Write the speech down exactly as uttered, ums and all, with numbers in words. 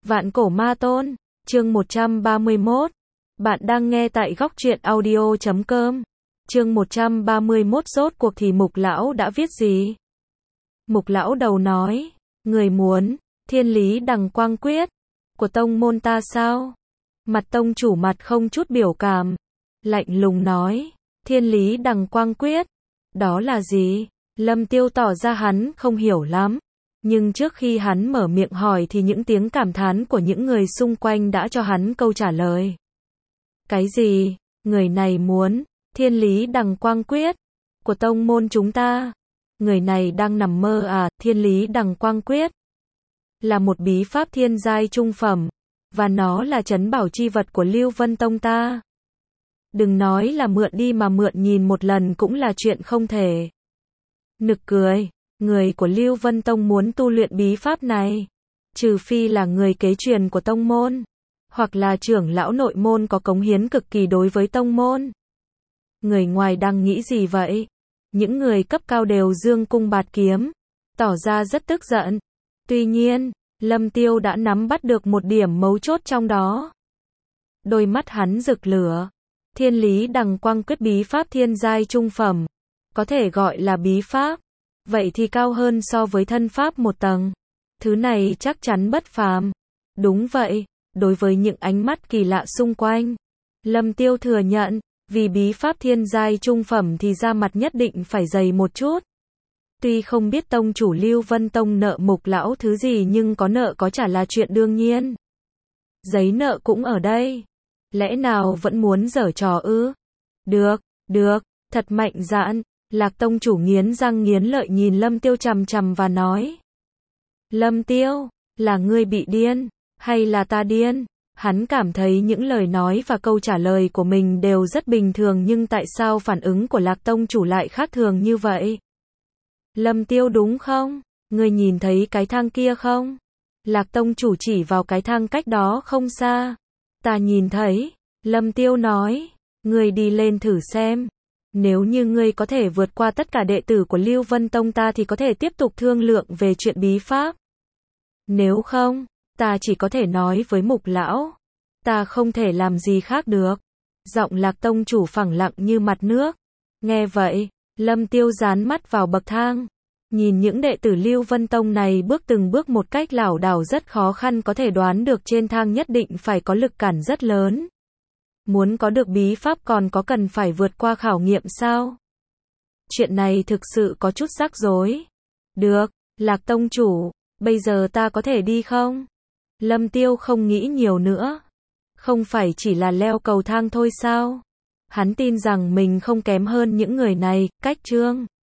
Vạn cổ ma tôn, chương một trăm ba mươi mốt. Bạn đang nghe tại góc truyện audio chấm com. Chương một trăm ba mươi mốt rốt cuộc thì Mục lão đã viết gì? Mục lão đầu nói, người muốn, thiên lý đằng quang quyết, của tông môn ta sao? Mặt tông chủ mặt không chút biểu cảm, lạnh lùng nói, thiên lý đằng quang quyết, đó là gì? Lâm Tiêu tỏ ra hắn không hiểu lắm. Nhưng trước khi hắn mở miệng hỏi thì những tiếng cảm thán của những người xung quanh đã cho hắn câu trả lời. Cái gì? Người này muốn, thiên lý đằng quang quyết, của tông môn chúng ta. Người này đang nằm mơ à? Thiên lý đằng quang quyết là một bí pháp thiên giai trung phẩm, và nó là trấn bảo chi vật của Lưu Vân Tông ta. Đừng nói là mượn đi mà mượn nhìn một lần cũng là chuyện không thể. Nực cười. Người của Lưu Vân Tông muốn tu luyện bí pháp này, trừ phi là người kế truyền của tông môn, hoặc là trưởng lão nội môn có cống hiến cực kỳ đối với tông môn. Người ngoài đang nghĩ gì vậy? Những người cấp cao đều dương cung bạt kiếm, tỏ ra rất tức giận. Tuy nhiên, Lâm Tiêu đã nắm bắt được một điểm mấu chốt trong đó. Đôi mắt hắn rực lửa. Thiên lý đằng quang quyết bí pháp thiên giai trung phẩm, có thể gọi là bí pháp. Vậy thì cao hơn so với thân pháp một tầng. Thứ này chắc chắn bất phàm. Đúng vậy, đối với những ánh mắt kỳ lạ xung quanh, Lâm Tiêu thừa nhận, vì bí pháp thiên giai trung phẩm thì da mặt nhất định phải dày một chút. Tuy không biết tông chủ Lưu Vân Tông nợ Mục lão thứ gì nhưng có nợ có trả là chuyện đương nhiên. Giấy nợ cũng ở đây. Lẽ nào vẫn muốn giở trò ư? Được, được, thật mạnh dạn. Lạc tông chủ nghiến răng nghiến lợi nhìn Lâm Tiêu chằm chằm và nói. Lâm Tiêu, là ngươi bị điên, hay là ta điên? Hắn cảm thấy những lời nói và câu trả lời của mình đều rất bình thường nhưng tại sao phản ứng của Lạc tông chủ lại khác thường như vậy? Lâm Tiêu đúng không? Ngươi nhìn thấy cái thang kia không? Lạc tông chủ chỉ vào cái thang cách đó không xa. Ta nhìn thấy. Lâm Tiêu nói. Ngươi đi lên thử xem. Nếu như ngươi có thể vượt qua tất cả đệ tử của Lưu Vân Tông ta thì có thể tiếp tục thương lượng về chuyện bí pháp. Nếu không, ta chỉ có thể nói với Mục lão. Ta không thể làm gì khác được. Giọng Lạc tông chủ phẳng lặng như mặt nước. Nghe vậy, Lâm Tiêu dán mắt vào bậc thang. Nhìn những đệ tử Lưu Vân Tông này bước từng bước một cách lảo đảo rất khó khăn có thể đoán được trên thang nhất định phải có lực cản rất lớn. Muốn có được bí pháp còn có cần phải vượt qua khảo nghiệm sao? Chuyện này thực sự có chút rắc rối. Được, Lạc tông chủ, bây giờ ta có thể đi không? Lâm Tiêu không nghĩ nhiều nữa. Không phải chỉ là leo cầu thang thôi sao? Hắn tin rằng mình không kém hơn những người này, cách chương.